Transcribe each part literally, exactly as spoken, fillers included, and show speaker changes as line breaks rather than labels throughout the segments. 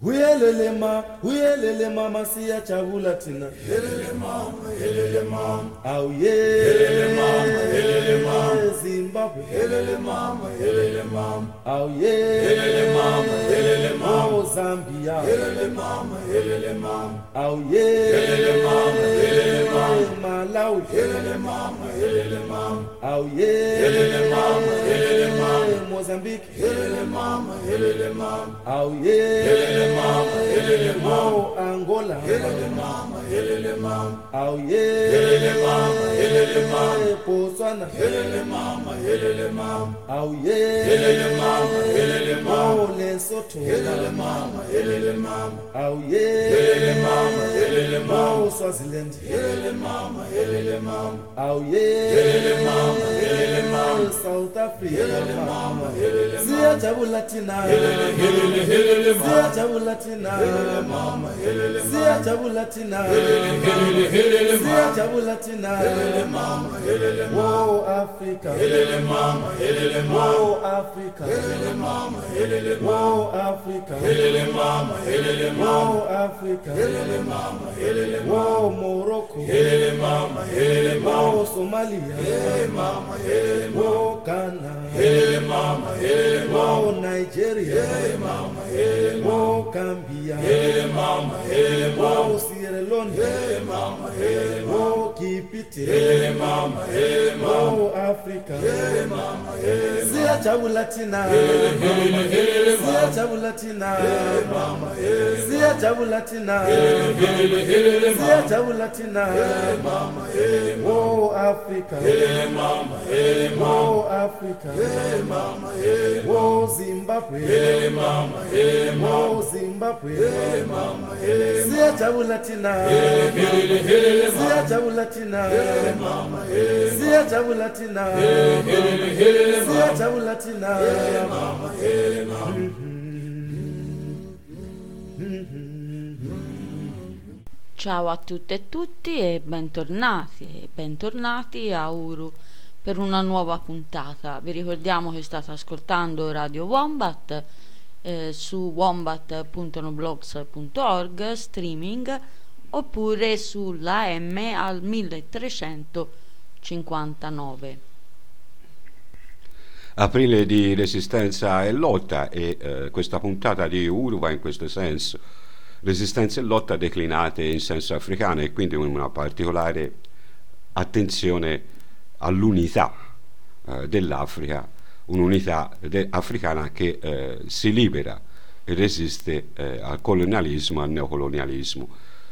Uyelele ma, uyelele mama siya chabula tina.
Yelele mama, yelele mama.
Au ye.
Yelele mama, yelele mama.
Zimbabwe.
Yelele mama, yelele mama.
Au ye.
Yelele mama, yelele mama.
Oh Zambia.
Yelele mama, yelele mama.
Au ye.
Yelele mama, yelele mama.
Malawi.
Yelele mama, yelele mama.
Au ye.
Yelele mama, yelele mama.
Mozambique.
Yelele mama, yelele mama.
Au ye.
Yelele mama, yelele mama.
Oh Angola.
Yelele mama, yelele mama.
Au ye.
Yelele mama, yelele mama.
Botswana.
Yelele mama, yelele mama.
Au ye.
Yelele mama, yelele mama.
Oh Lesotho.
Yelele mama, yelele mama.
Au ye.
Yelele mama, yelele mama.
Oh Swaziland.
Yelele mama, yelele mama.
Au ye.
Yelele mama, yelele mama.
South Africa.
Yelele mama, yelele mama.
Siyajabula thina.
Yelele, yelele, yelele mama.
Siyajabula thina.
Yelele mama, yelele mama.
Siyajabula thina.
Yelele, yelele, yelele mama.
Siyajabula thina.
Yelele mama, yelele mama.
Oh Africa.
Yelele mama, yelele mama.
Oh Africa.
Yelele mama, yelele mama.
Oh Africa.
Yelele mama, yelele mama.
Oh Africa.
Yelele mama, yelele mama.
Oh Morocco.
Yelele mama, yelele mama.
Oh Somalia.
Yelele mama, yelele mama.
Oh Ghana.
Yelele mama, yelele mama.
Oh Nigeria.
Yelele mama, yelele mama.
Oh Gambia.
Yelele mama, yelele mama.
Oh Sierra Leone.
Yelele mama, yelele mama.
Oh Kipiti.
Yelele mama, yelele mama.
Oh Africa.
Yelele mama, yelele mama.
Siyajabula thina.
Yelele mama, yelele mama.
Siyajabula thina.
Yelele mama, yelele mama.
Siyajabula thina.
Yelele, yelele mama.
Siyajabula thina.
Yelele mama, yelele mama.
Oh Africa.
Yelele mama, yelele mama.
Oh Africa.
Yelele mama, yelele mama.
Oh Zimbabwe.
Yelele mama, yelele mama.
Oh Zimbabwe.
Yelele mama, yelele mama.
Siyajabula thina.
Yelele, yelele mama.
Siyajabula thina.
Yelele mama, yelele mama.
Siyajabula thina.
Yelele, yelele mama.
Siyajabula thina.
Yelele mama, yelele mama.
Ciao a tutte e tutti e bentornati e bentornati a Uru per una nuova puntata. Vi ricordiamo che state ascoltando Radio Wombat eh, su wombat punto noblogs punto org streaming oppure sulla M al milletrecentocinquantanove.
Aprile di resistenza e lotta e eh, questa puntata di Uru va in questo senso. Resistenza e lotta declinate in senso africano e quindi una particolare attenzione all'unità eh, dell'Africa, un'unità de- africana che eh, si libera e resiste eh, al colonialismo, al neocolonialismo.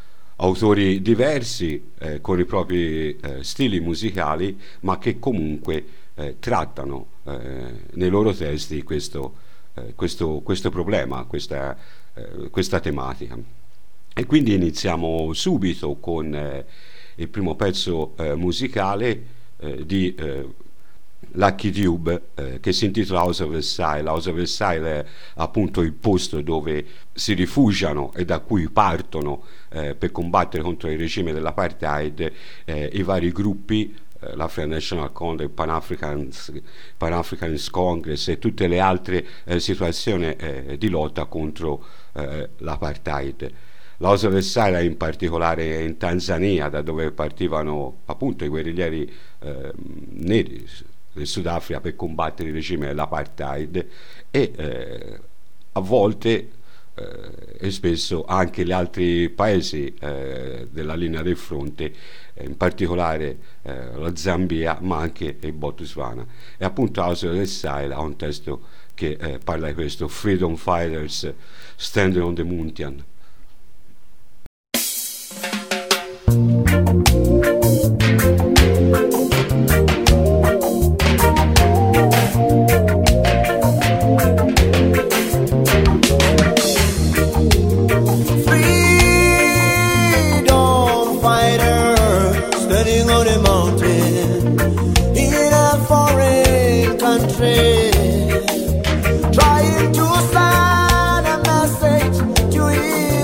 Autori diversi eh, con i propri eh, stili musicali, ma che comunque eh, trattano eh, nei loro testi questo, eh, questo, questo problema, questa questa tematica. E quindi iniziamo subito con eh, il primo pezzo eh, musicale eh, di eh, Lucky Dube eh, che si intitola House of Exile. House of Exile è appunto il posto dove si rifugiano e da cui partono eh, per combattere contro il regime dell'apartheid eh, i vari gruppi, l'African National Congress, il Pan-African's, Pan-African's Congress e tutte le altre eh, situazioni eh, di lotta contro eh, l'apartheid. L'House of Exile in particolare in Tanzania, da dove partivano appunto i guerriglieri eh, neri del Sudafrica per combattere il regime dell'apartheid e eh, a volte e spesso anche gli altri paesi eh, della linea del fronte, eh, in particolare eh, la Zambia, ma anche il Botswana. E appunto House of Exile ha un testo che eh, parla di questo: Freedom Fighters Standing on the Mountain.
Trying to send a message to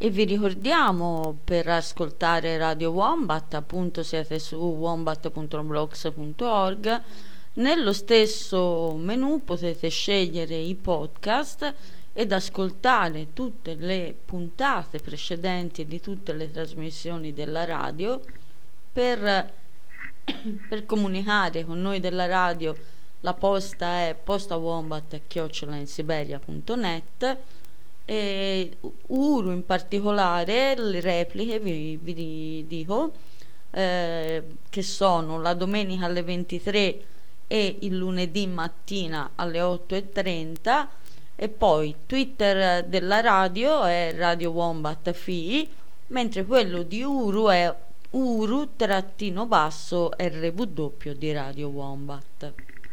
E vi ricordiamo, per ascoltare Radio Wombat, appunto siete su wombat punto blogs punto org. Nello stesso menu potete scegliere i podcast ed ascoltare tutte le puntate precedenti di tutte le trasmissioni della radio. Per, per comunicare con noi della radio, la posta è postawombat chiocciola insiberia punto net. E Uru in particolare, le repliche vi, vi dico eh, che sono la domenica alle ventitré e il lunedì mattina alle otto e trenta. E poi Twitter della radio è Radio Wombat F I, mentre quello di Uru è Uru trattino basso R W di Radio Wombat.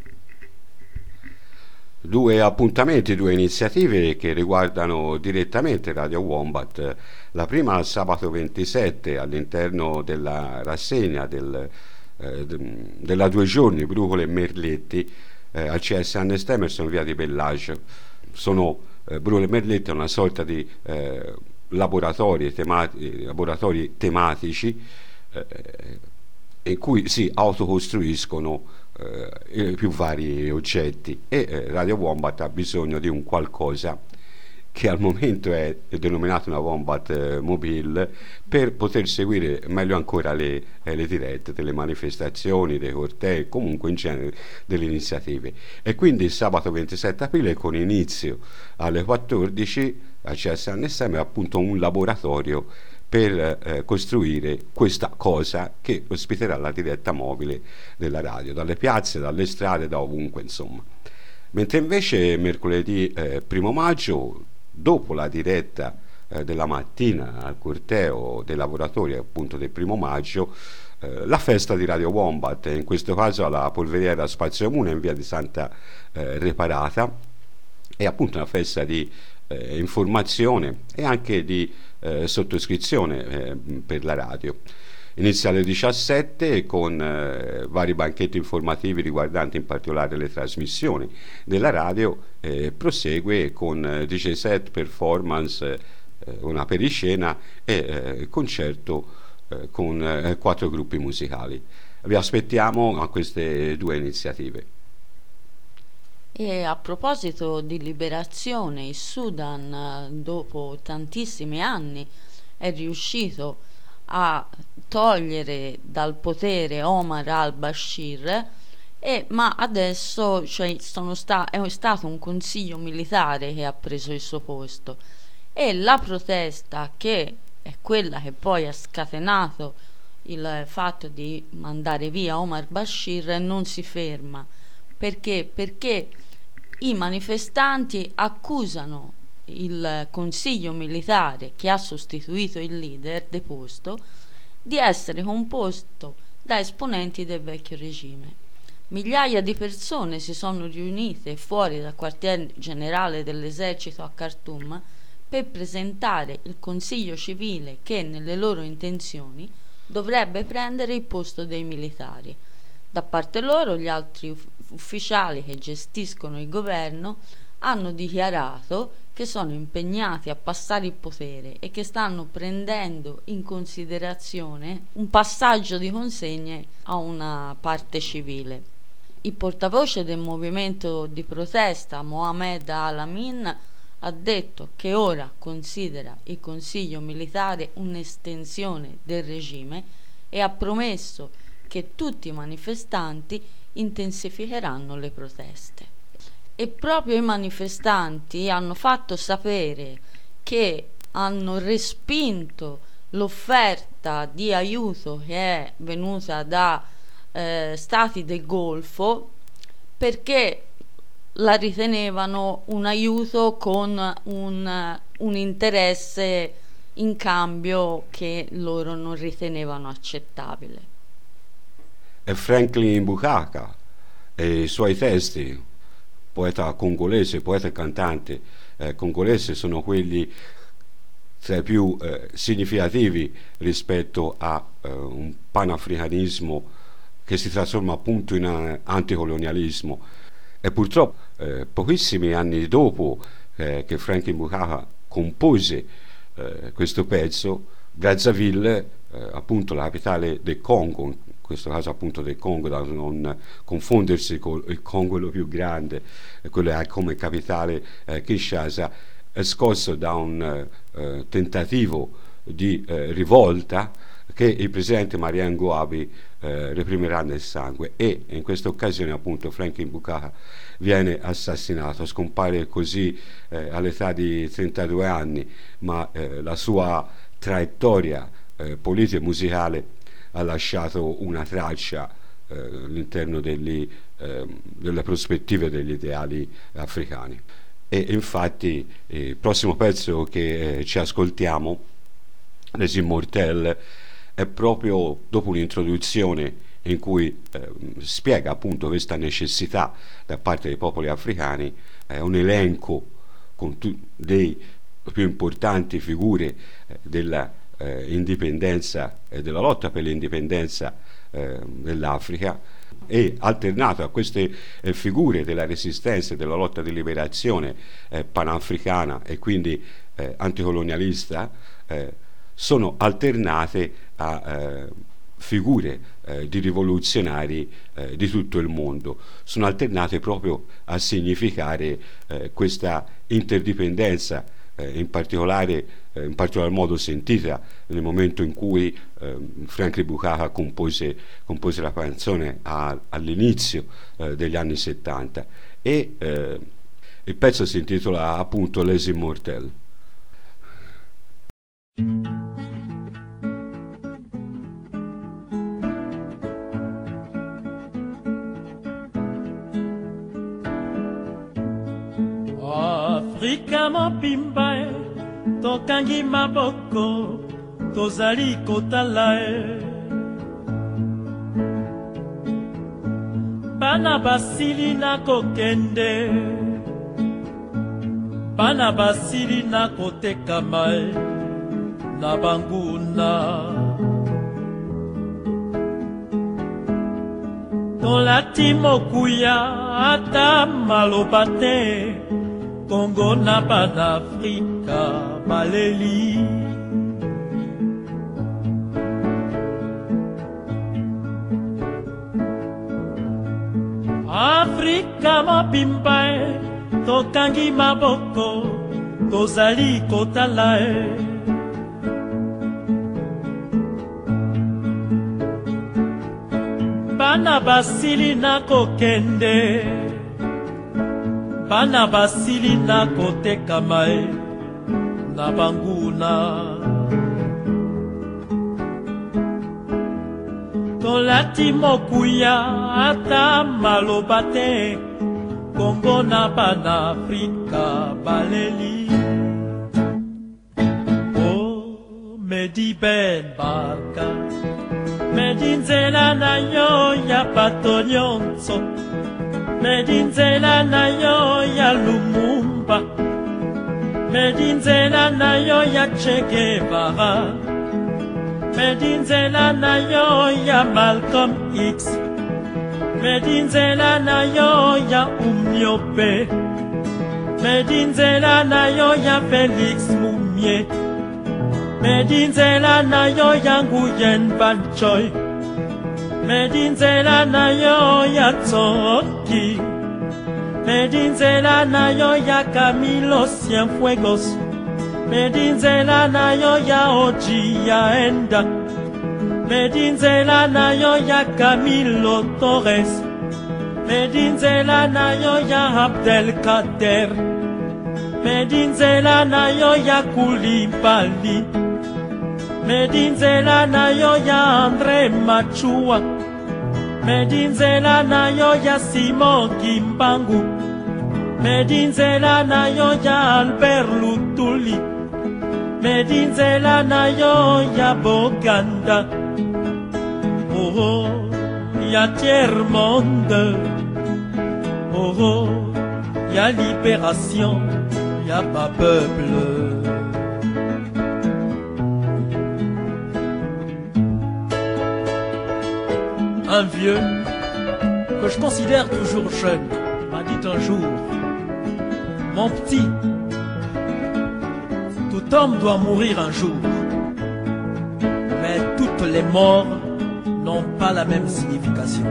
Due appuntamenti, due iniziative che riguardano direttamente Radio Wombat. La prima sabato ventisette all'interno della rassegna del, eh, della due giorni Brucole e Merletti eh, al C S Annes Emerson via di Bellagio. Sono eh, Brucole e Merletti è una sorta di eh, laboratori, temati, laboratori tematici eh, in cui si autocostruiscono Eh, più vari oggetti e eh, Radio Wombat ha bisogno di un qualcosa che al momento è denominato una Wombat eh, Mobile per poter seguire meglio ancora le, eh, le dirette delle manifestazioni, dei cortei, comunque in genere delle iniziative. E quindi sabato ventisette aprile, con inizio alle quattordici a C S N S M, è appunto un laboratorio per eh, costruire questa cosa che ospiterà la diretta mobile della radio, dalle piazze, dalle strade, da ovunque, insomma. Mentre invece mercoledì eh, primo maggio, dopo la diretta eh, della mattina al corteo dei lavoratori appunto del primo maggio, eh, la festa di Radio Wombat, in questo caso alla polveriera Spazio Comune in via di Santa eh, Reparata, è appunto una festa di eh, informazione e anche di Eh, sottoscrizione eh, per la radio. Inizia alle diciassette con eh, vari banchetti informativi riguardanti in particolare le trasmissioni della radio, eh, prosegue con eh, D J set, performance, eh, una periscena e eh, concerto eh, con eh, quattro gruppi musicali. Vi aspettiamo a queste due iniziative.
E a proposito di liberazione, il Sudan dopo tantissimi anni è riuscito a togliere dal potere Omar al-Bashir, e, ma adesso cioè, sono sta- è stato un consiglio militare che ha preso il suo posto, e la protesta, che è quella che poi ha scatenato il fatto di mandare via Omar Bashir, non si ferma. Perché? Perché i manifestanti accusano il consiglio militare che ha sostituito il leader deposto di essere composto da esponenti del vecchio regime. Migliaia di persone si sono riunite fuori dal quartier generale dell'esercito a Khartoum per presentare il consiglio civile che, nelle loro intenzioni, dovrebbe prendere il posto dei militari. Da parte loro, gli altri ufficiali che gestiscono il governo hanno dichiarato che sono impegnati a passare il potere e che stanno prendendo in considerazione un passaggio di consegne a una parte civile. Il portavoce del movimento di protesta, Mohamed Al-Amin, ha detto che ora considera il consiglio militare un'estensione del regime e ha promesso che tutti i manifestanti intensificheranno le proteste. E proprio i manifestanti hanno fatto sapere che hanno respinto l'offerta di aiuto che è venuta da eh, stati del Golfo, perché la ritenevano un aiuto con un, un interesse in cambio che loro non ritenevano accettabile.
E Franklin Bukaka e i suoi testi, poeta congolese, poeta e cantante eh, congolese, sono quelli tra i più eh, significativi rispetto a eh, un panafricanismo che si trasforma appunto in uh, anticolonialismo. E purtroppo eh, pochissimi anni dopo eh, che Franklin Bukaka compose eh, questo pezzo, Brazzaville, eh, appunto la capitale del Congo, in questo caso appunto del Congo, da non confondersi con il Congo lo più grande, eh, quello che ha come capitale eh, Kinshasa, è scosso da un eh, tentativo di eh, rivolta che il presidente Marian Goabi eh, reprimerà nel sangue, e in questa occasione appunto Franklin Bukaka viene assassinato, scompare così eh, all'età di trentadue anni, ma eh, la sua traiettoria eh, politica e musicale ha lasciato una traccia eh, all'interno degli, eh, delle prospettive degli ideali africani. E infatti il prossimo pezzo che eh, ci ascoltiamo, Les Immortels, è proprio dopo un'introduzione in cui eh, spiega appunto questa necessità da parte dei popoli africani, è un elenco con tu- dei più importanti figure eh, della eh, indipendenza e eh, della lotta per l'indipendenza eh, dell'Africa, e alternato a queste eh, figure della resistenza e della lotta di liberazione eh, panafricana e quindi eh, anticolonialista, eh, sono alternate a eh, figure eh, di rivoluzionari eh, di tutto il mondo, sono alternate proprio a significare eh, questa interdipendenza, eh, in particolare eh, in particolar modo sentita nel momento in cui eh, Franklin Bukaka compose, compose la canzone a, all'inizio eh, degli anni settanta, e eh, il pezzo si intitola appunto Les Immortels.
Afrika mobimba e tokangi maboko tozali kotala e bana basili na kokende bana basili na kotekama e na banguna tolati mokuya ata maloba te Congo na Panafrika baleli Afrika mobimba e tokangi maboko tozali kotala e bana basili na kokende bana basili na kotekama e na banguna tolati mokuya ata maloba te Congo na Panafrika baleli o Medi Ben Barka Medi nzela na yo ya bato nyonso Medi nzela na yo ya Lumumba Medi nzela na yo ya Che Guevara Medi nzela na yo ya Malcolm X Medi nzela na yo ya Umnyope Medi nzela na yo ya Felix Mumie Medi nzela na yo ya Nguyen Van Choi Medi nzela na yo ya Tsoki Medi nzela na yo ya Camilo Cienfuegos Medi nzela na yo ya Oji ya Enda Medi nzela na yo ya Camilo Torres Medi nzela na yo ya Abdelkader Medi nzela na yo ya Koulibaly Medi nzela na yo ya André Machua Medi nzela na yo ya Simon Kimbangu Medi nzela na yo ya Albert Lutuli Medi nzela na yo ya Boganda Oh oh, ya tiers-monde Oh oh, ya libération, ya pas peuple Un vieux, que je considère toujours jeune, m'a dit un jour, mon petit, tout Tout homme doit mourir un jour, mais toutes les morts n'ont pas la même signification.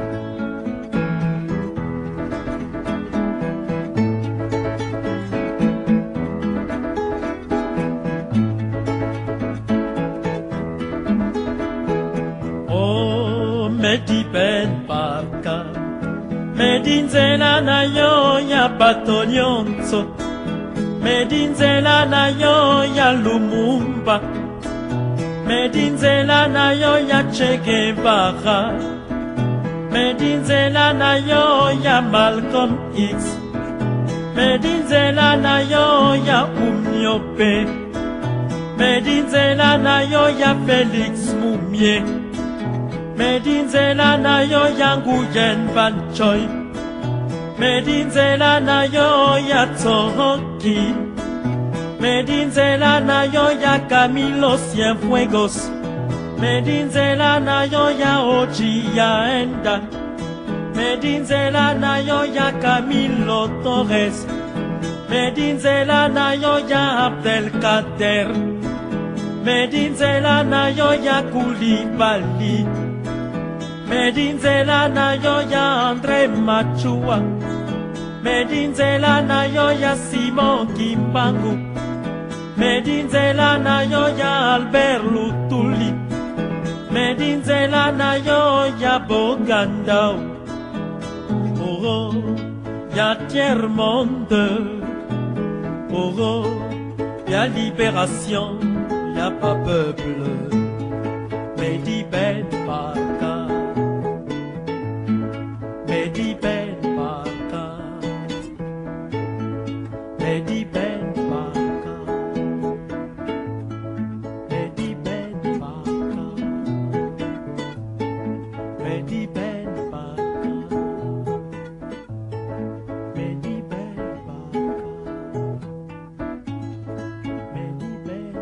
Oh, Medi Ben Barka, Medinzela na yo ya Batonyonso, Medinzela na yo ya Lumumba, Medinzela na yo ya Che Guevara, Medinzela na yo ya Malcolm X, Medinzela na yo ya Umniope, Medinzela na yo ya Félix Moumié, Medinzela na yo ya Nguyen Van Choi, Medinzela na yo ya Tsohoki, Medinzela na yo ya Camilo Cienfuegos, Medinzela na yo ya Oji ya Enda, Medinzela na yo ya Camilo Torres, Medinzela na yo ya Abdelkader, Medinzela na yo ya Koulibaly, Medinzela na yo ya André Machua, Medinzela na yo ya Simon Kimbangu, Medinzela na yo ya Albert Lutuli, Medinzela na yo ya Bogandao, oh, oh ya Tiers-Monde, oh, oh ya Libération, ya pas peuple, Medi Ben Barka, Medi Ben Barka, Medi Ben Barka, Medi Ben Barka, Medi Ben Barka, Medi Ben Barka, Medi Ben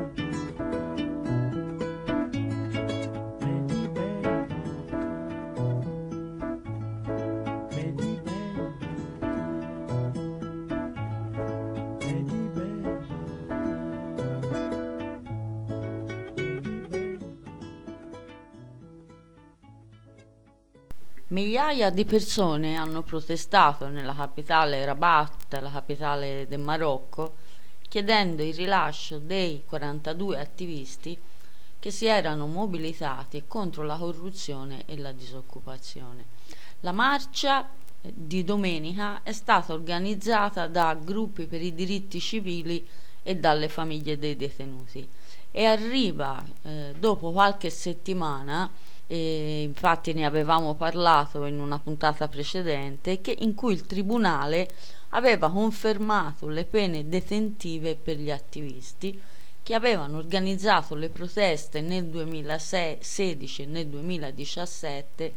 Migliaia di persone hanno protestato nella capitale Rabat, la capitale del Marocco, chiedendo il rilascio dei quarantadue attivisti che si erano mobilitati contro la corruzione e la disoccupazione. La marcia di domenica è stata organizzata da gruppi per i diritti civili e dalle famiglie dei detenuti e arriva eh, dopo qualche settimana, e infatti ne avevamo parlato in una puntata precedente, che, in cui il tribunale aveva confermato le pene detentive per gli attivisti che avevano organizzato le proteste nel duemilasedici e nel duemiladiciassette,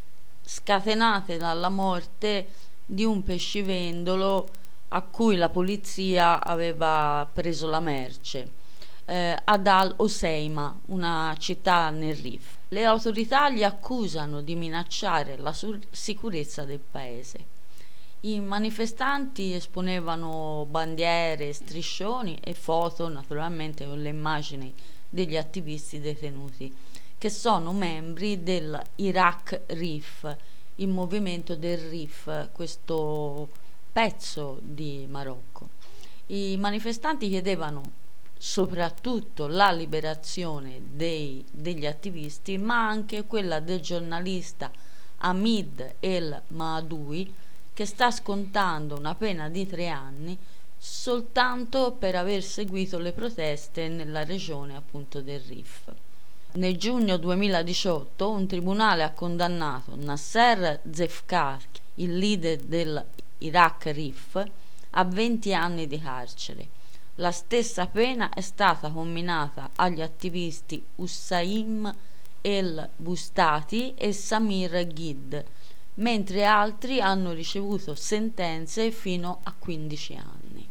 scatenate dalla morte di un pescivendolo a cui la polizia aveva preso la merce, eh, ad Al-Hoceima, una città nel Rif. Le autorità li accusano di minacciare la sicurezza del paese. I manifestanti esponevano bandiere, striscioni e foto, naturalmente con le immagini degli attivisti detenuti, che sono membri del Iraq Rif, il movimento del Rif, questo pezzo di Marocco. I manifestanti chiedevano soprattutto la liberazione dei, degli attivisti, ma anche quella del giornalista Hamid El Maadoui, che sta scontando una pena di tre anni soltanto per aver seguito le proteste nella regione appunto del Rif. Nel giugno duemiladiciotto un tribunale ha condannato Nasser Zefkaki, il leader del Iraq Rif, a venti anni di carcere. La stessa pena è stata comminata agli attivisti Hussain El Bustati e Samir Ghid, mentre altri hanno ricevuto sentenze fino a quindici anni.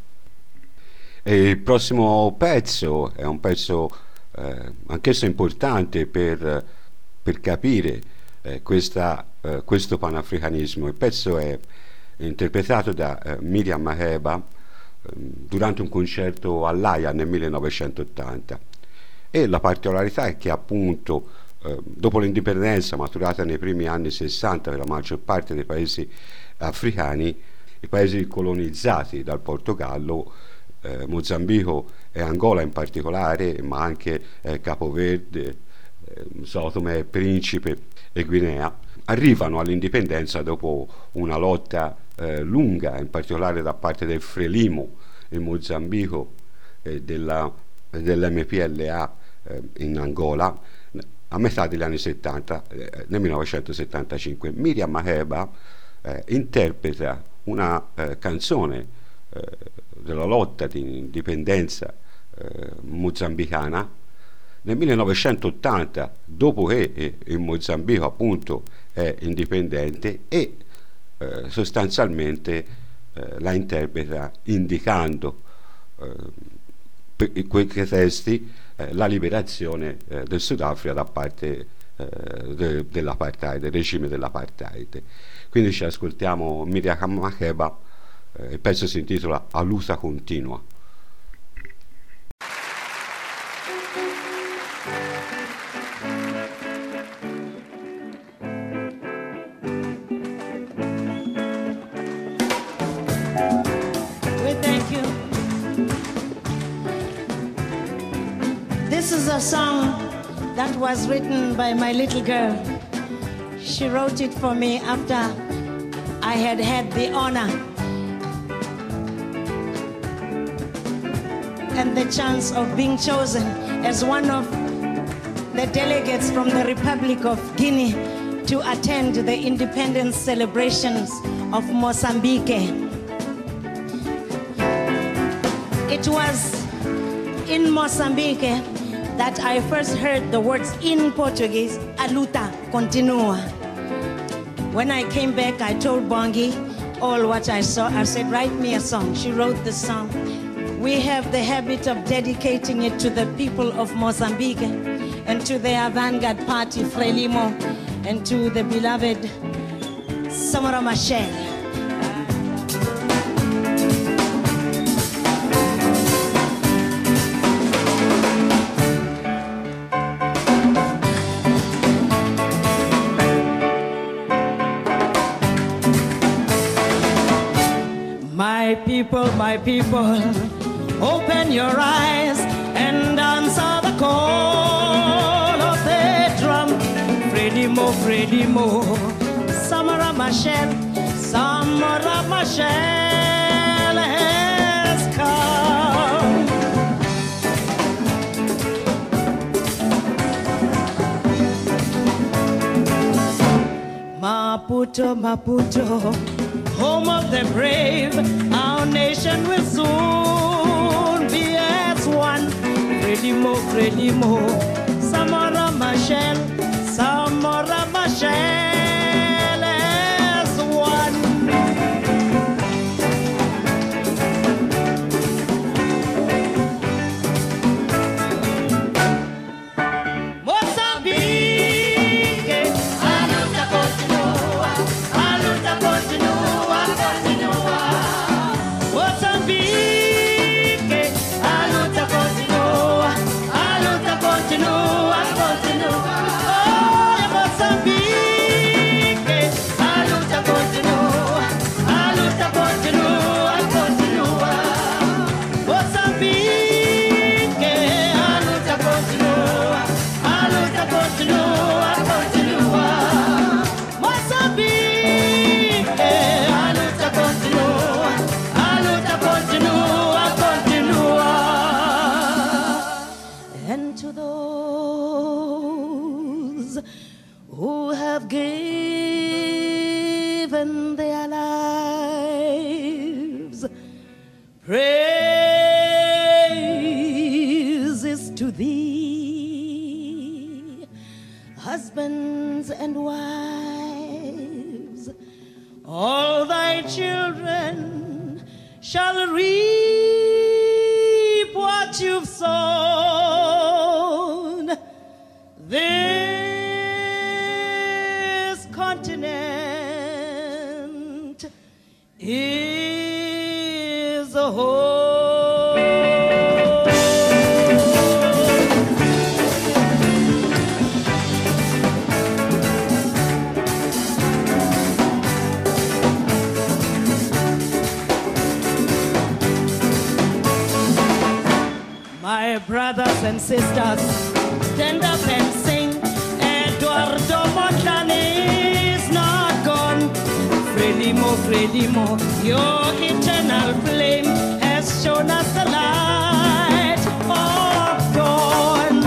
E il prossimo pezzo è un pezzo eh, anch'esso importante per, per capire eh, questa, eh, questo panafricanismo. Il pezzo è interpretato da eh, Miriam Makeba, durante un concerto all'Aia nel millenovecentottanta. E la particolarità è che appunto eh, dopo l'indipendenza maturata nei primi anni sessanta per la maggior parte dei paesi africani, i paesi colonizzati dal Portogallo, eh, Mozambico e Angola in particolare, ma anche eh, Capoverde, eh, Sao Tomé e Principe e Guinea, arrivano all'indipendenza dopo una lotta eh, lunga, in particolare da parte del Frelimo in Mozambico e della, dell'M P L A eh, in Angola, a metà degli anni settanta, eh, nel millenovecentosettantacinque. Miriam Makeba eh, interpreta una eh, canzone eh, della lotta di indipendenza eh, mozambicana nel millenovecentottanta, dopo che eh, il Mozambico appunto è indipendente, e eh, sostanzialmente eh, la interpreta indicando eh, per quei testi eh, la liberazione eh, del Sudafrica da parte eh, de, dell'apartheid, del regime dell'apartheid. Quindi ci ascoltiamo Miriam Makeba, eh, il pezzo si intitola A luta continua.
This is a song that was written by my little girl. She wrote it for me after I had had the honor and the chance of being chosen as one of the delegates from the Republic of Guinea to attend the independence celebrations of Mozambique. It was in Mozambique that I first heard the words in Portuguese, a luta continua. When I came back, I told Bongi all what I saw. I said, write me a song. She wrote the song. We have the habit of dedicating it to the people of Mozambique and to their vanguard party, Frelimo, and to the beloved Samora Machel. My people, my people, open your eyes and answer the call of the drum. Frelimo, Frelimo, Samora Machel, Samora Machel has come. Maputo, Maputo, home of the brave, our nation will soon be as one. Frelimo, Frelimo, Samora Machel, Samora Machel as one. Mozambique, a luta continua, a luta continua, continua. Mozambique, a luta continua, a luta continua, continua. Oh, Mozambique, a luta continua, a luta continua, continua. Mozambique, a luta continua, a luta continua, continua. Mozambique, a luta continua, a luta continua, continua. And to those who have given their lives, praise is to thee, husbands and wives. All thy children shall reap what you've sown. This continent is a whole and sisters, stand up and sing. Eduardo Mondlane is not gone. Frelimo, Frelimo, your eternal flame has shown us the light of dawn.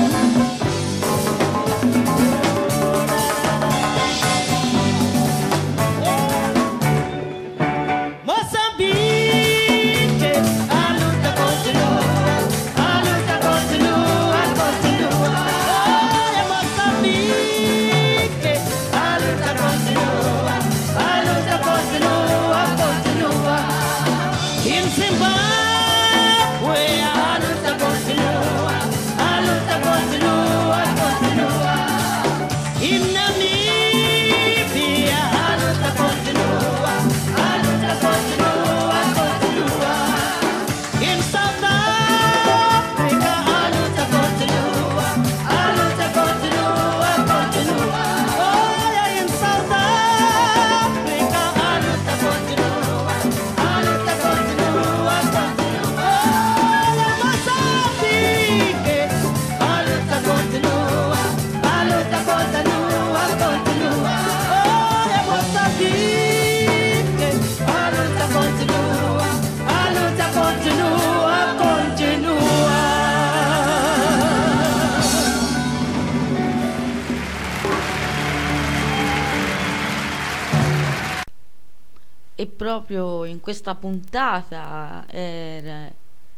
E proprio in questa puntata eh,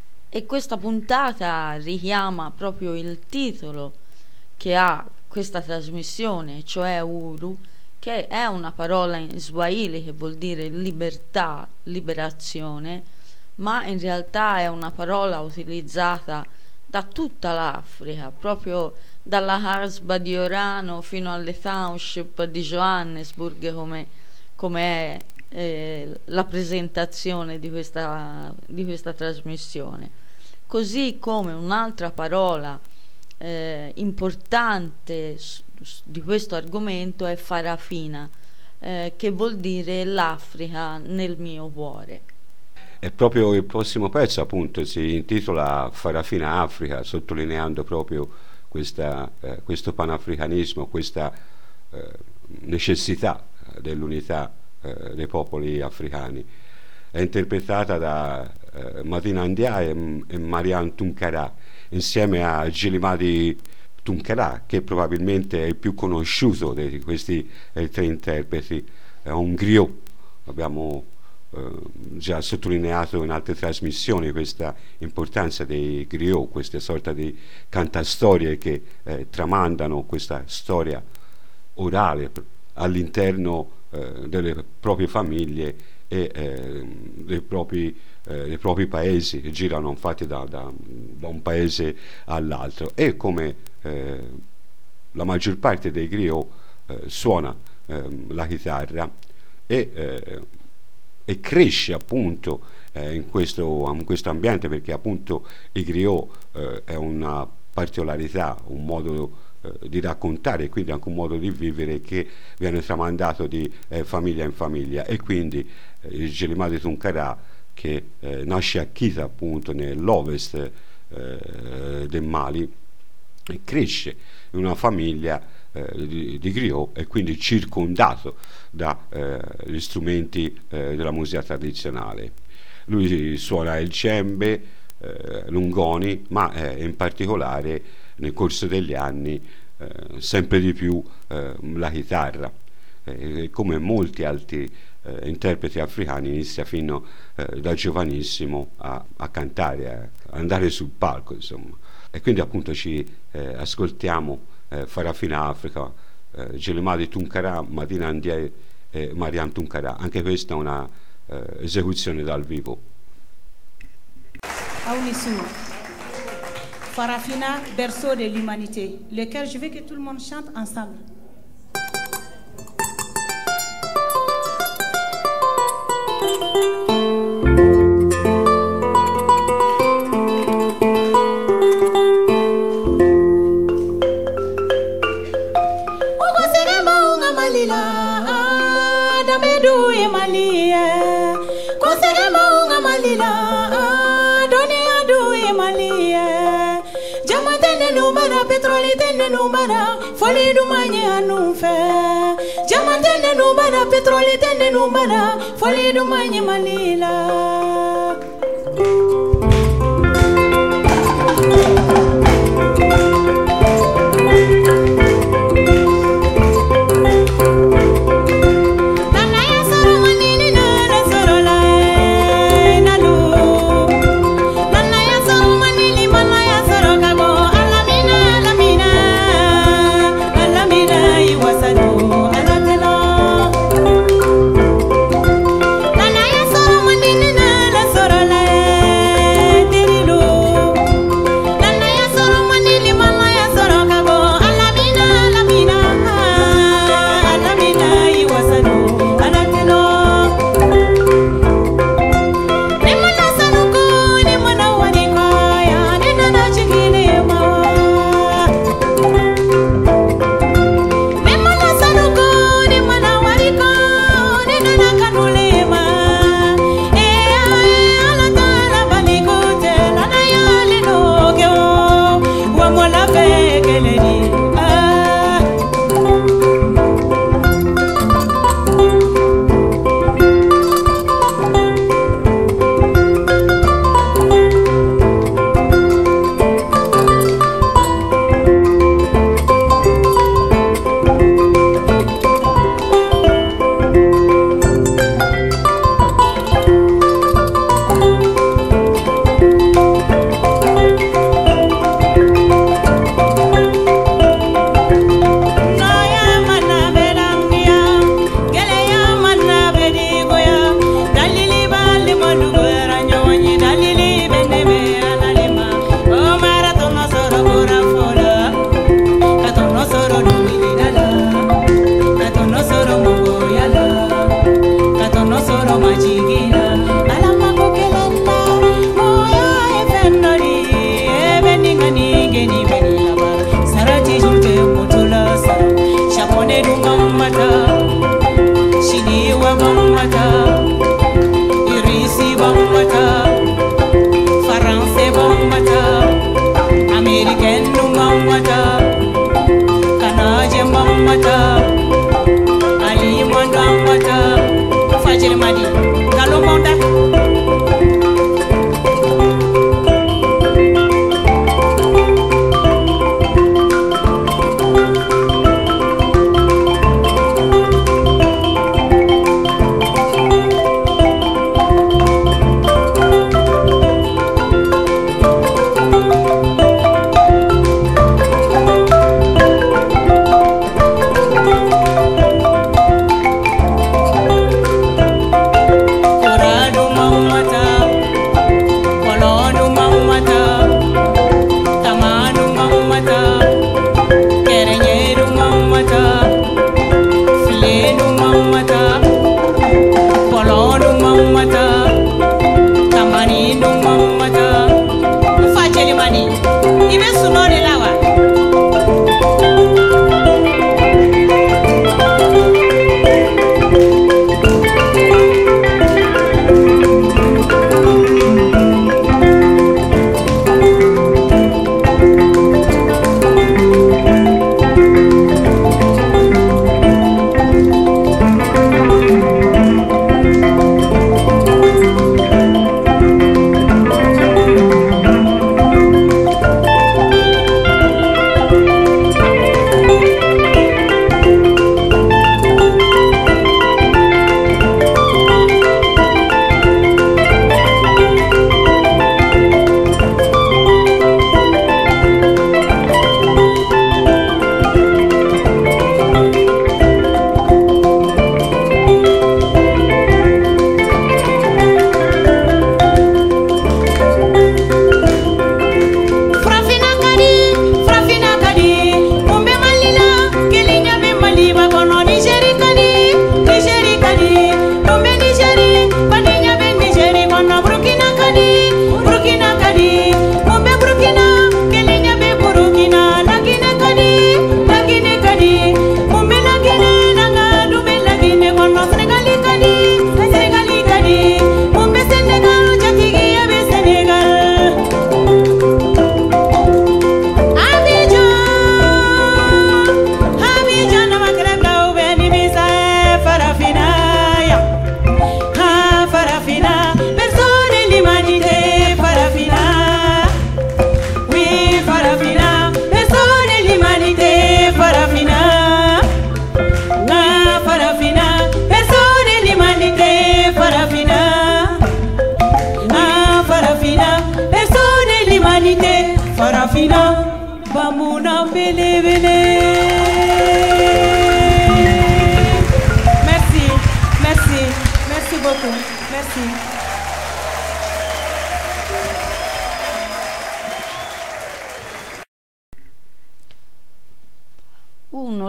e questa puntata richiama proprio il titolo che ha questa trasmissione, cioè Uru, che è una parola in Swahili che vuol dire libertà, liberazione, ma in realtà è una parola utilizzata da tutta l'Africa, proprio dalla Hasba di Orano fino alle township di Johannesburg, come, come è Eh, la presentazione di questa, di questa trasmissione. Così come un'altra parola eh, importante s- di questo argomento è Farafina, eh, che vuol dire l'Africa nel mio cuore.
E proprio il prossimo pezzo appunto si intitola Farafina Africa, sottolineando proprio questa, eh, questo panafricanismo, questa eh, necessità dell'unità dei popoli africani. È interpretata da eh, Madina Ndiaye e, e Mariam Tunkara insieme a Gilimadi Tunkara, che probabilmente è il più conosciuto di questi eh, tre interpreti. È un griot, abbiamo eh, già sottolineato in altre trasmissioni questa importanza dei griot, queste sorte di cantastorie che eh, tramandano questa storia orale all'interno delle proprie famiglie e eh, dei, propri, eh, dei propri paesi, che girano infatti da, da, da un paese all'altro, e come eh, la maggior parte dei griot eh, suona eh, la chitarra e, eh, e cresce appunto eh, in, questo, in questo ambiente, perché appunto i griot eh, è una particolarità, un modo di raccontare e quindi anche un modo di vivere che viene tramandato di eh, famiglia in famiglia, e quindi eh, il Gilimadi Tunkara, che eh, nasce a Kita appunto nell'ovest eh, del Mali, e cresce in una famiglia eh, di, di griot, e quindi circondato dagli eh, strumenti eh, della musica tradizionale. Lui suona il djembe, eh, l'ungoni, ma eh, in particolare nel corso degli anni eh, sempre di più eh, la chitarra, eh, come molti altri eh, interpreti africani inizia fino eh, da giovanissimo a, a cantare, a andare sul palco, insomma. E quindi appunto ci eh, ascoltiamo eh, Farafina Africa, eh, Gilimadi Tunkara, Madina Ndiaye e Mariam Tunkara. Anche questa è una eh, esecuzione dal vivo.
Aounisou, Farafina, berceau de l'humanité. Le cœur, je veux que tout le monde chante ensemble.
Malila, doni adu e malie,
bara, foli du manye anu fe. Jama tende nu bara, petroli tende nu bara, foli du manye malila.
Nana ya soro mandini na la soro la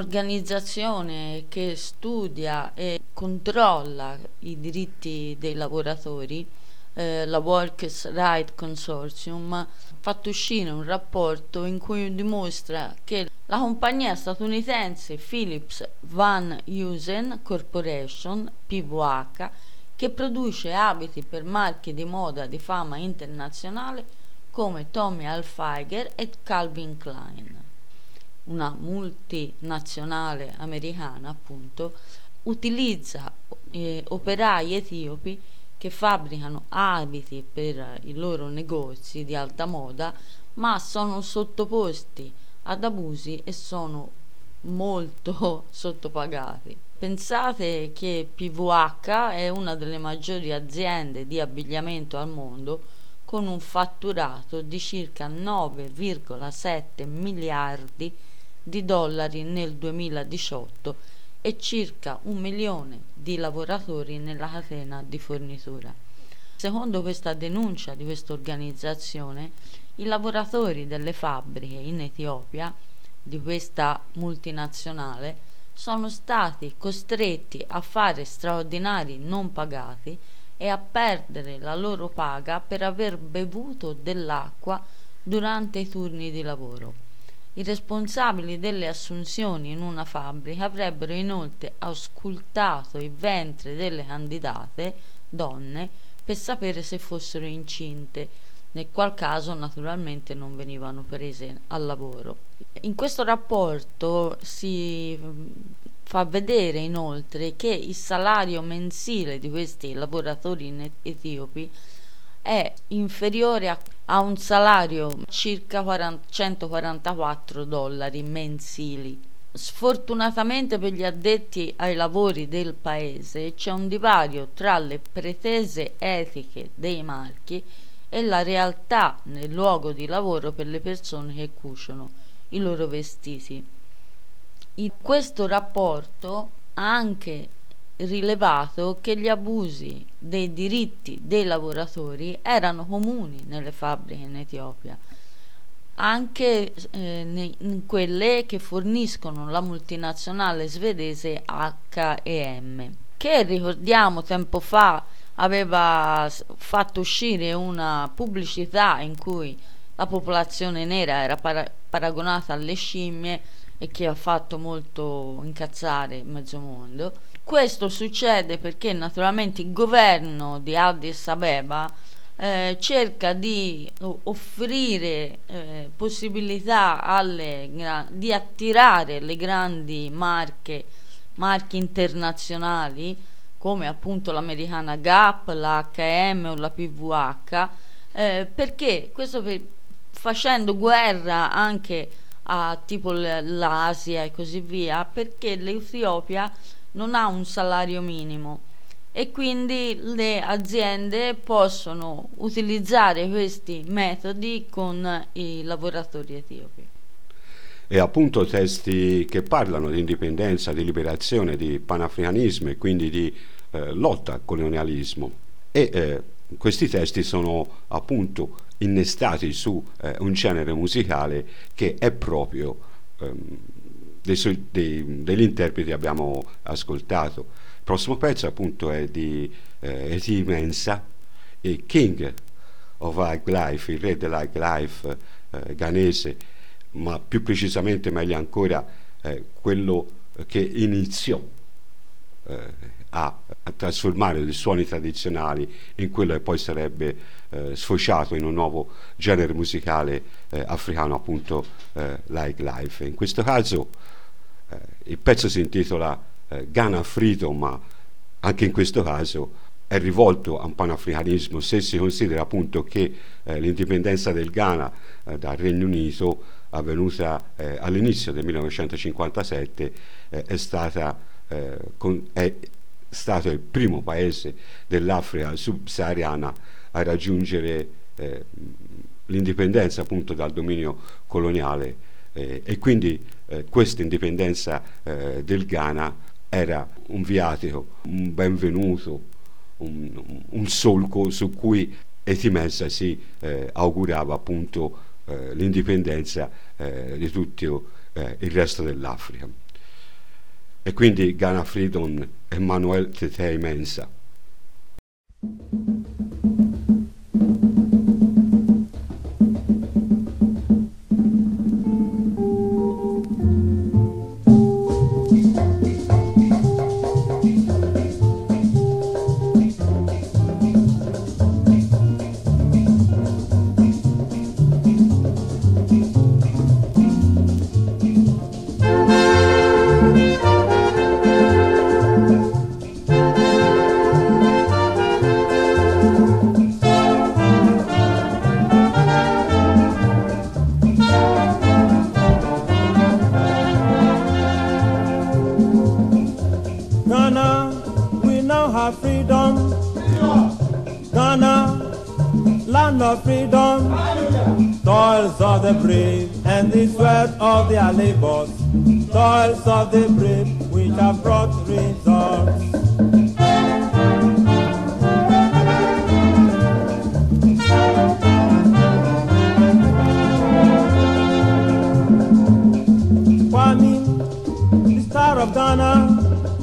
un'organizzazione che studia e controlla i diritti dei lavoratori, eh, la Workers' Rights Consortium, ha fatto uscire un rapporto in cui dimostra che la compagnia statunitense Philips Van Heusen Corporation, P V H, che produce abiti per marchi di moda di fama internazionale come Tommy Hilfiger e Calvin Klein, una multinazionale americana appunto, utilizza eh, operai etiopi che fabbricano abiti per i loro negozi di alta moda, ma sono sottoposti ad abusi e sono molto sottopagati. Pensate che P V H è una delle maggiori aziende di abbigliamento al mondo, con un fatturato di circa nove virgola sette miliardi di dollari nel duemiladiciotto e circa un milione di lavoratori nella catena di fornitura. Secondo questa denuncia di questa organizzazione, i lavoratori delle fabbriche in Etiopia di questa multinazionale sono stati costretti a fare straordinari non pagati e a perdere la loro paga per aver bevuto dell'acqua durante i turni di lavoro. I responsabili delle assunzioni in una fabbrica avrebbero inoltre auscultato il ventre delle candidate donne per sapere se fossero incinte, nel qual caso naturalmente non venivano prese al lavoro. In questo rapporto si fa vedere inoltre che il salario mensile di questi lavoratori in etiopi è inferiore a, a un salario circa centoquarantaquattro dollari mensili. Sfortunatamente per gli addetti ai lavori del paese c'è un divario tra le pretese etiche dei marchi e la realtà nel luogo di lavoro per le persone che cuciono i loro vestiti. In questo rapporto ha anche rilevato che gli abusi dei diritti dei lavoratori erano comuni nelle fabbriche in Etiopia, anche eh, in quelle che forniscono la multinazionale svedese H e M, che ricordiamo tempo fa aveva fatto uscire una pubblicità in cui la popolazione nera era para- paragonata alle scimmie e che ha fatto molto incazzare mezzo mondo. Questo succede perché naturalmente il governo di Addis Abeba eh, cerca di offrire eh, possibilità alle, di attirare le grandi marche, marche internazionali come appunto l'americana Gap, la H e M o la P V H, eh, perché questo per, facendo guerra anche a tipo l'Asia e così via, perché l'Etiopia non ha un salario minimo e quindi le aziende possono utilizzare questi metodi con i lavoratori etiopi.
E appunto testi che parlano di indipendenza, di liberazione, di panafricanismo e quindi di eh, lotta al colonialismo. E eh, questi testi sono appunto innestati su eh, un genere musicale che è proprio ehm, dei, dei, degli interpreti che abbiamo ascoltato. Il prossimo pezzo appunto è di eh, Eti Mensa, e King of High Life, il re dell'High Life eh, ghanese, ma più precisamente, meglio ancora, eh, quello che iniziò eh, a, a trasformare i suoni tradizionali in quello che poi sarebbe eh, sfociato in un nuovo genere musicale eh, africano, appunto eh, Like Life. In questo caso eh, il pezzo si intitola eh, Ghana Freedom, ma anche in questo caso è rivolto a un panafricanismo, se si considera appunto che eh, l'indipendenza del Ghana eh, dal Regno Unito, avvenuta eh, all'inizio del millenovecentocinquantasette, eh, è stata eh, con, è stato il primo paese dell'Africa subsahariana a raggiungere eh, l'indipendenza appunto dal dominio coloniale, eh, e quindi eh, questa indipendenza eh, del Ghana era un viatico, un benvenuto, un, un solco su cui Eti Mensa si eh, augurava appunto eh, l'indipendenza eh, di tutto eh, il resto dell'Africa. e quindi Ghana Freedom Emmanuel Tete Mensa.
Of their labors, toils of the brave, which have brought results. Kwame, the star of Ghana,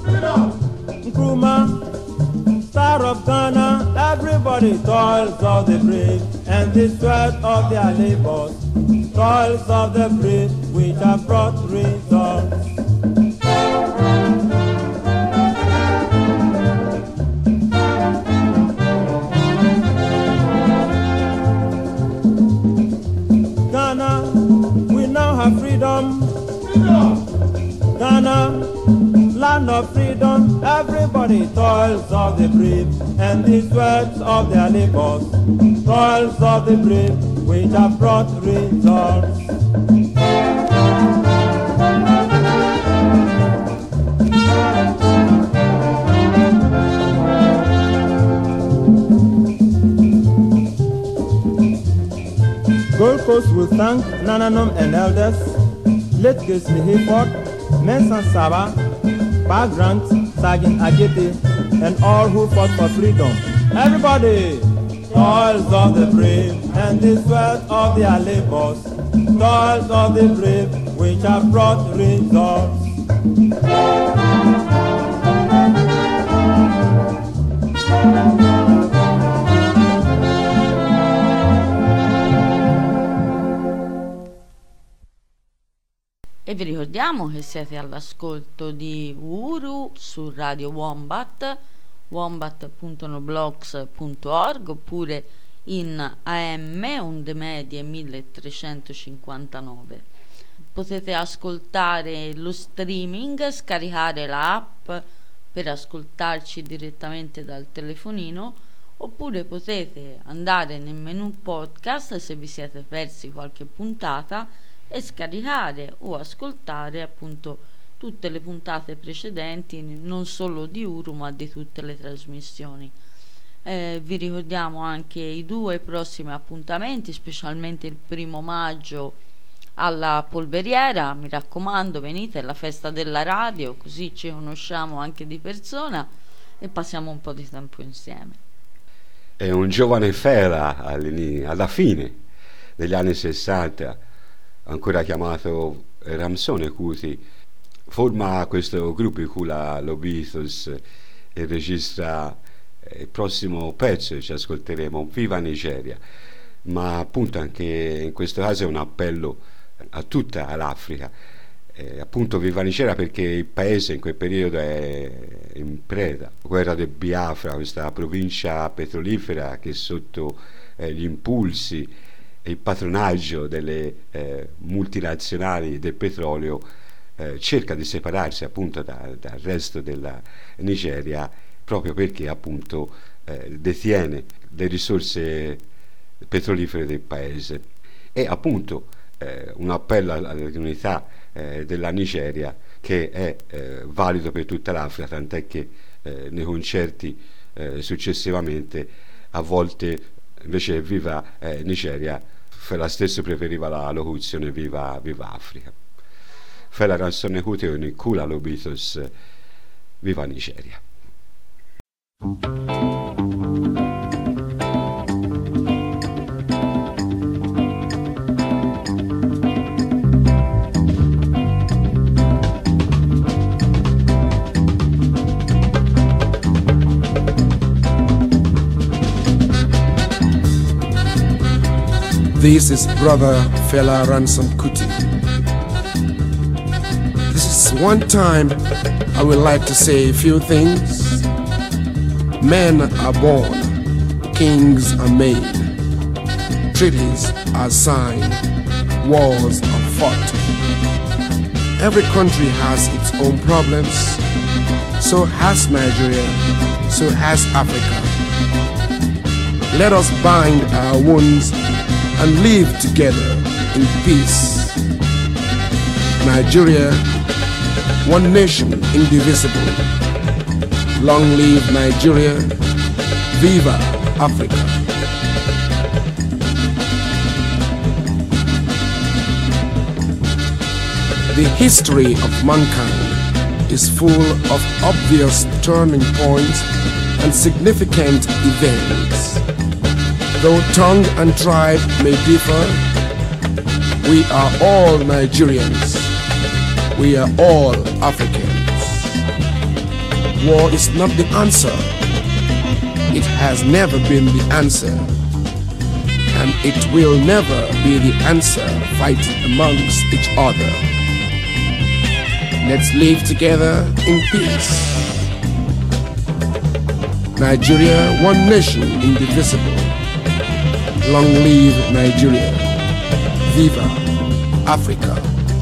Nkrumah, star of Ghana, everybody toils of the brave, and the sweat of their labors, toils of the brave, which have brought results. Ghana, we now have freedom. freedom. Ghana, land of freedom, everybody toils of the brave, and the sweat of their labors, toils of the brave, which have brought results. Gold Coast will thank Nananum and elders, late Gisli Hayford, Mensan Saba, Pa Grant, Sergeant Ajete, and all who fought for freedom. Everybody! Toils of the brave, and the sweat of their labors, toils of the brave, which have brought results.
E vi ricordiamo che siete all'ascolto di Uhuru su Radio Wombat, wombat punto noblogs punto org, oppure in A M onde medie milletrecentocinquantanove. Potete ascoltare lo streaming, scaricare l'app per ascoltarci direttamente dal telefonino, oppure potete andare nel menu podcast se vi siete persi qualche puntata e scaricare o ascoltare appunto tutte le puntate precedenti, non solo di Uhuru ma di tutte le trasmissioni. Eh, vi ricordiamo anche i due prossimi appuntamenti, specialmente il primo maggio alla Polveriera. Mi raccomando, venite alla festa della radio, così ci conosciamo anche di persona e passiamo un po' di tempo insieme.
È un giovane Fela alla fine degli anni sessanta, ancora chiamato Ramsone Kuti, forma questo gruppo in cui la Lo Beatles e registra il prossimo pezzo che ci ascolteremo, Viva Nigeria, ma appunto anche in questo caso è un appello a tutta l'Africa, eh, appunto Viva Nigeria perché il paese in quel periodo è in preda, guerra del Biafra, questa provincia petrolifera che sotto eh, gli impulsi e il patronaggio delle eh, multinazionali del petrolio eh, cerca di separarsi appunto da, dal resto della Nigeria, proprio perché appunto eh, detiene le risorse petrolifere del paese. E appunto eh, un appello all'unità eh, della Nigeria che è eh, valido per tutta l'Africa, tant'è che eh, nei concerti eh, successivamente a volte invece Viva eh, Nigeria, Fela stesso preferiva la locuzione Viva, Viva Africa. Fela Ramsone Kuti con il Kula Lo Beatles, Viva Nigeria.
This is Brother Fela Ransom Kuti. This is one time I would like to say a few things. Men are born, kings are made, treaties are signed, wars are fought. Every country has its own problems. So has Nigeria, so has Africa. Let us bind our wounds and live together in peace. Nigeria, one nation, indivisible. Long live Nigeria, viva Africa. The history of mankind is full of obvious turning points and significant events. Though tongue and tribe may differ, we are all Nigerians. We are all Africans. War is not the answer. It has never been the answer. And it will never be the answer, fighting amongst each other. Let's live together in peace. Nigeria, one nation, indivisible. Long live Nigeria. Viva Africa.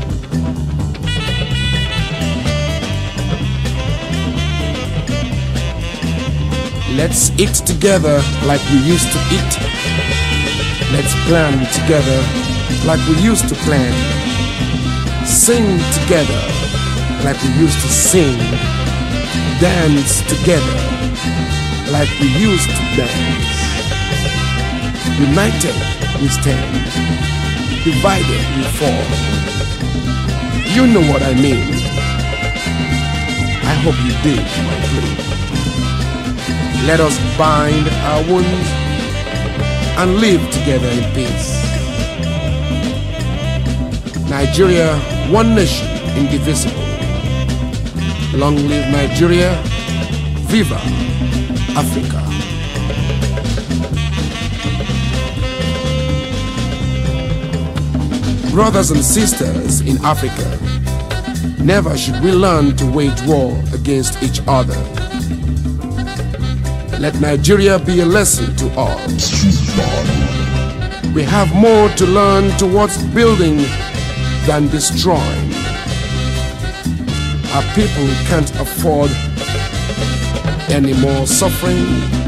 Let's eat together like we used to eat. Let's plan together like we used to plan. Sing together like we used to sing. Dance together like we used to dance. United we stand, divided we fall. You know what I mean. I hope you did my plea. Let us bind our wounds and live together in peace. Nigeria, one nation, indivisible. Long live Nigeria, viva Africa. Brothers and sisters in Africa, never should we learn to wage war against each other. Let Nigeria be a lesson to all. We have more to learn towards building than destroying. Our people can't afford any more suffering.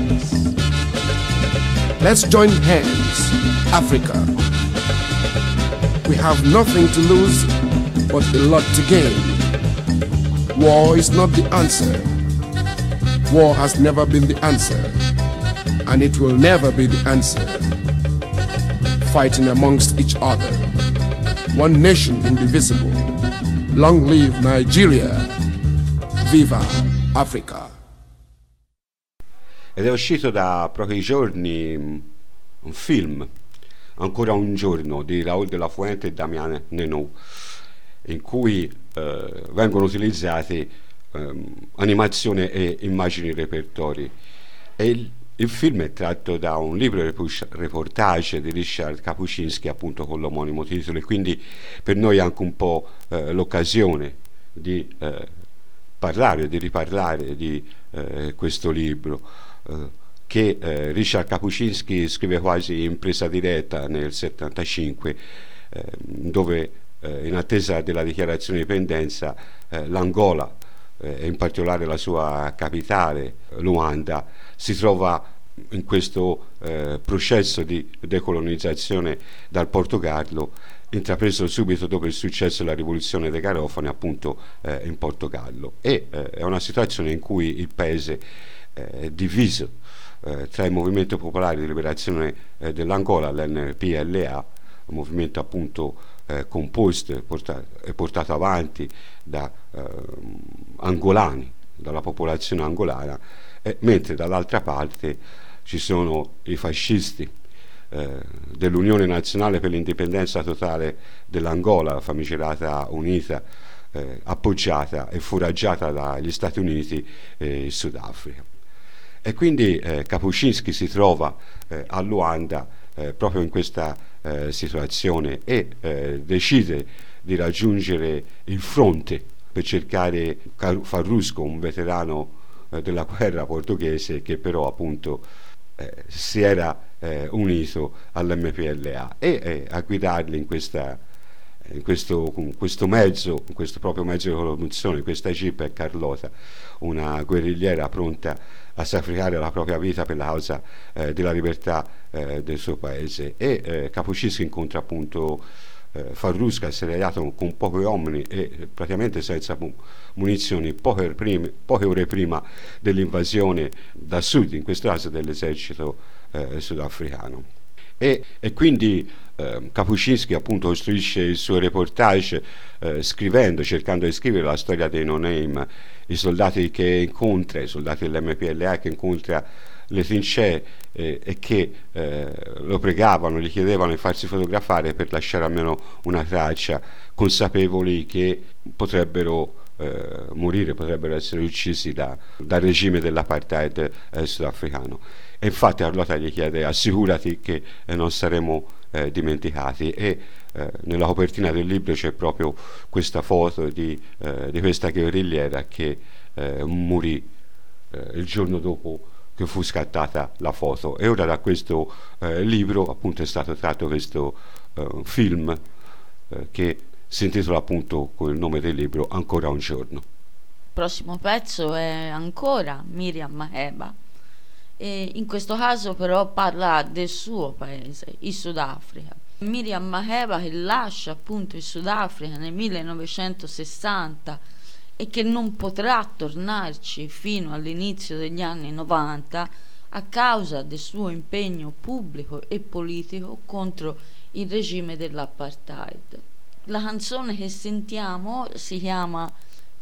Let's join hands, Africa. We have nothing to lose, but a lot to gain. War is not the answer. War has never been the answer, and it will never be the answer. Fighting amongst each other. One nation indivisible. Long live Nigeria. Viva Africa.
Ed è uscito da pochi giorni un film, Ancora un giorno, di Raoul de la Fuente e Damien Nenot, in cui eh, vengono utilizzati eh, animazione e immagini repertori. E il, il film è tratto da un libro reportage di Richard Kapuscinski, appunto con l'omonimo titolo, e quindi per noi è anche un po' eh, l'occasione di eh, parlare, di riparlare di eh, questo libro. Eh, che eh, Richard Kapuscinski scrive quasi in presa diretta nel settantacinque, eh, dove eh, in attesa della dichiarazione di indipendenza eh, l'Angola, eh, e in particolare la sua capitale, Luanda, si trova in questo eh, processo di decolonizzazione dal Portogallo, intrapreso subito dopo il successo della rivoluzione dei garofani, appunto eh, in Portogallo. E eh, è una situazione in cui il paese eh, è diviso Eh, tra il Movimento Popolare di Liberazione eh, dell'Angola, l'N P L A, un movimento appunto eh, composto e portato, portato avanti da eh, angolani, dalla popolazione angolana, eh, mentre dall'altra parte ci sono i fascisti eh, dell'Unione Nazionale per l'Indipendenza Totale dell'Angola, la famigerata UNITA, eh, appoggiata e foraggiata dagli Stati Uniti e il Sudafrica. E quindi eh, Kapuscinski si trova eh, a Luanda eh, proprio in questa eh, situazione e eh, decide di raggiungere il fronte per cercare Farrusco, un veterano eh, della guerra portoghese che però appunto eh, si era eh, unito all'M P L A e eh, a guidarli in questa in questo, in questo mezzo, in questo proprio mezzo di locomozione, questa jeep è Carlota, una guerrigliera pronta a sacrificare la propria vita per la causa eh, della libertà eh, del suo paese. E eh, Capoceschi incontra appunto eh, Farrusco assediato con pochi uomini e eh, praticamente senza mu- munizioni poche, prime, poche ore prima dell'invasione da sud, in questo caso dell'esercito eh, sudafricano. E, e quindi eh, Kapuscinski appunto costruisce il suo reportage eh, scrivendo, cercando di scrivere la storia dei no-name, i soldati che incontra, i soldati dell'M P L A che incontra le trincee eh, e che eh, lo pregavano, gli chiedevano di farsi fotografare per lasciare almeno una traccia, consapevoli che potrebbero eh, morire, potrebbero essere uccisi da, dal regime dell'apartheid eh, sudafricano. E infatti Carlota gli chiede: assicurati che eh, non saremo eh, dimenticati. E eh, nella copertina del libro c'è proprio questa foto di, eh, di questa guerrigliera che eh, morì eh, il giorno dopo che fu scattata la foto. E ora da questo eh, libro appunto è stato tratto questo eh, film eh, che si intitola appunto con il nome del libro Ancora un giorno.
Il prossimo pezzo è ancora Miriam Makeba. E in questo caso però parla del suo paese, il Sudafrica. Miriam Makeba che lascia appunto il Sudafrica nel millenovecentosessanta e che non potrà tornarci fino all'inizio degli anni novanta a causa del suo impegno pubblico e politico contro il regime dell'apartheid. La canzone che sentiamo si chiama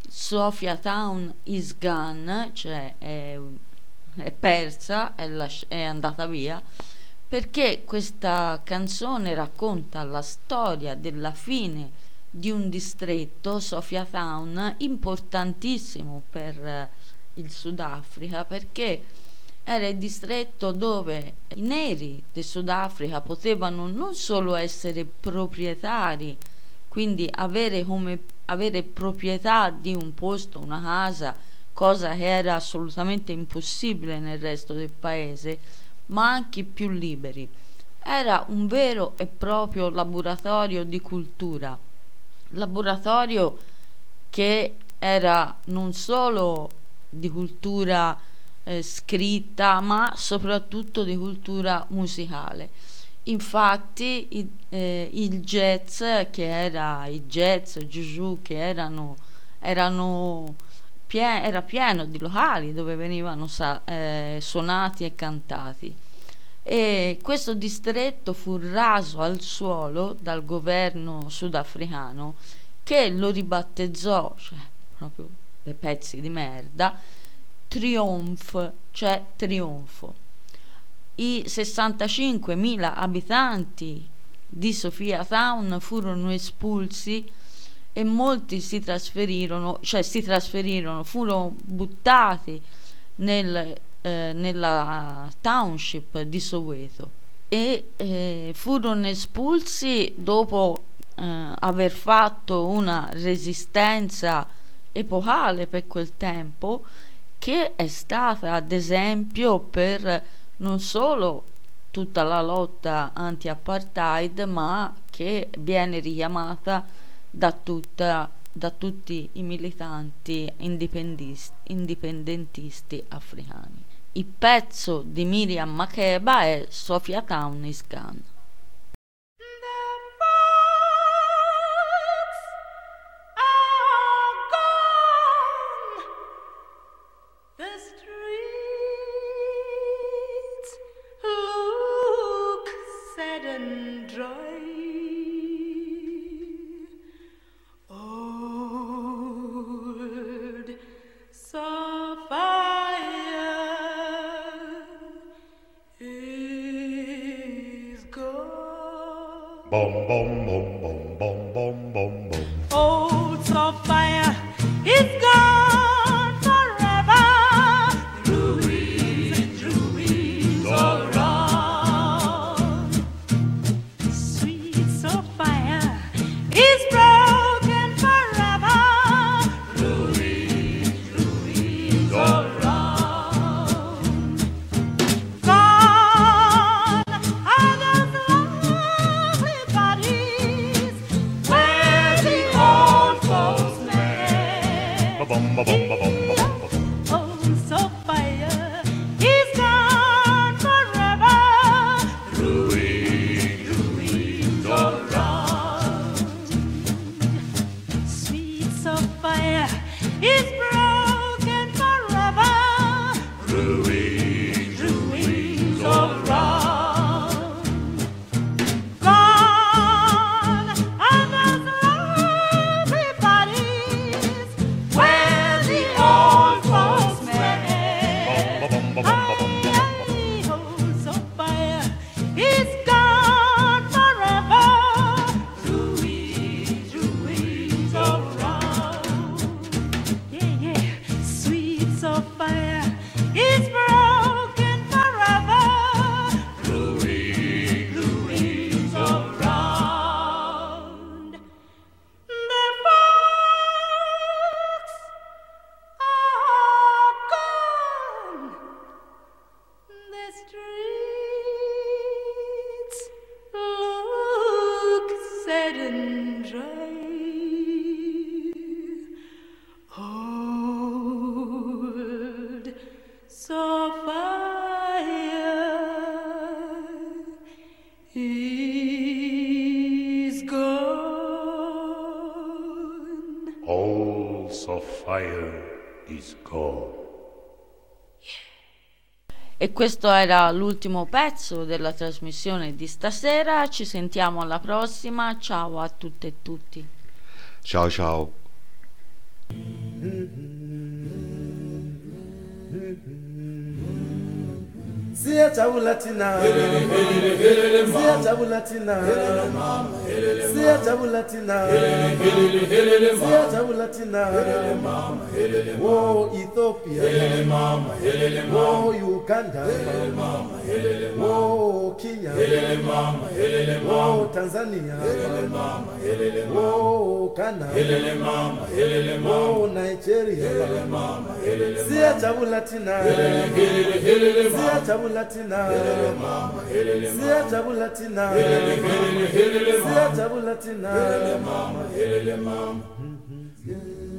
Sophiatown is Gone, cioè è è persa, è, lasci- è andata via, perché questa canzone racconta la storia della fine di un distretto, Sophiatown, importantissimo per eh, il Sudafrica, perché era il distretto dove i neri del Sudafrica potevano non solo essere proprietari, quindi avere come avere proprietà di un posto, una casa, cosa che era assolutamente impossibile nel resto del paese, ma anche più liberi. Era un vero e proprio laboratorio di cultura, laboratorio che era non solo di cultura eh, scritta, ma soprattutto di cultura musicale. Infatti il, eh, il jazz, che era il jazz, il juju, che erano erano Pie- era pieno di locali dove venivano sa- eh, suonati e cantati, e questo distretto fu raso al suolo dal governo sudafricano, che lo ribattezzò, cioè proprio dei pezzi di merda, Triomphe, cioè trionfo. I sessantacinquemila abitanti di Sophiatown furono espulsi e molti si trasferirono, cioè si trasferirono, furono buttati nel, eh, nella township di Soweto e eh, furono espulsi dopo eh, aver fatto una resistenza epocale per quel tempo, che è stata ad esempio per non solo tutta la lotta anti-apartheid, ma che viene richiamata da, tutta, da tutti i militanti indipendentisti africani. Il pezzo di Miriam Makeba è Sophiatown is Gone.
Bom, bom, bom, bom, bom, bom, bom, bom.
Old Sophia is gone forever. Ruins and ruins all around. of fire is broken forever.
Louis, Louis of
Round the folks are gone. The streets look sad and dry. Old Sophia is gone.
Old Sophia is gone.
E questo era l'ultimo pezzo della trasmissione di stasera. Ci sentiamo alla prossima. Ciao a tutte e tutti.
Ciao ciao.
Siyajabula thina Siyajabula thina Siyajabula thina Siyajabula thina Oh Ethiopia Oh Uganda Oh Kenya Oh Tanzania Oh Ghana Oh Nigeria Siyajabula thina Siyajabula Latina, Sia Jabu Latina, Sia Jabu Latina.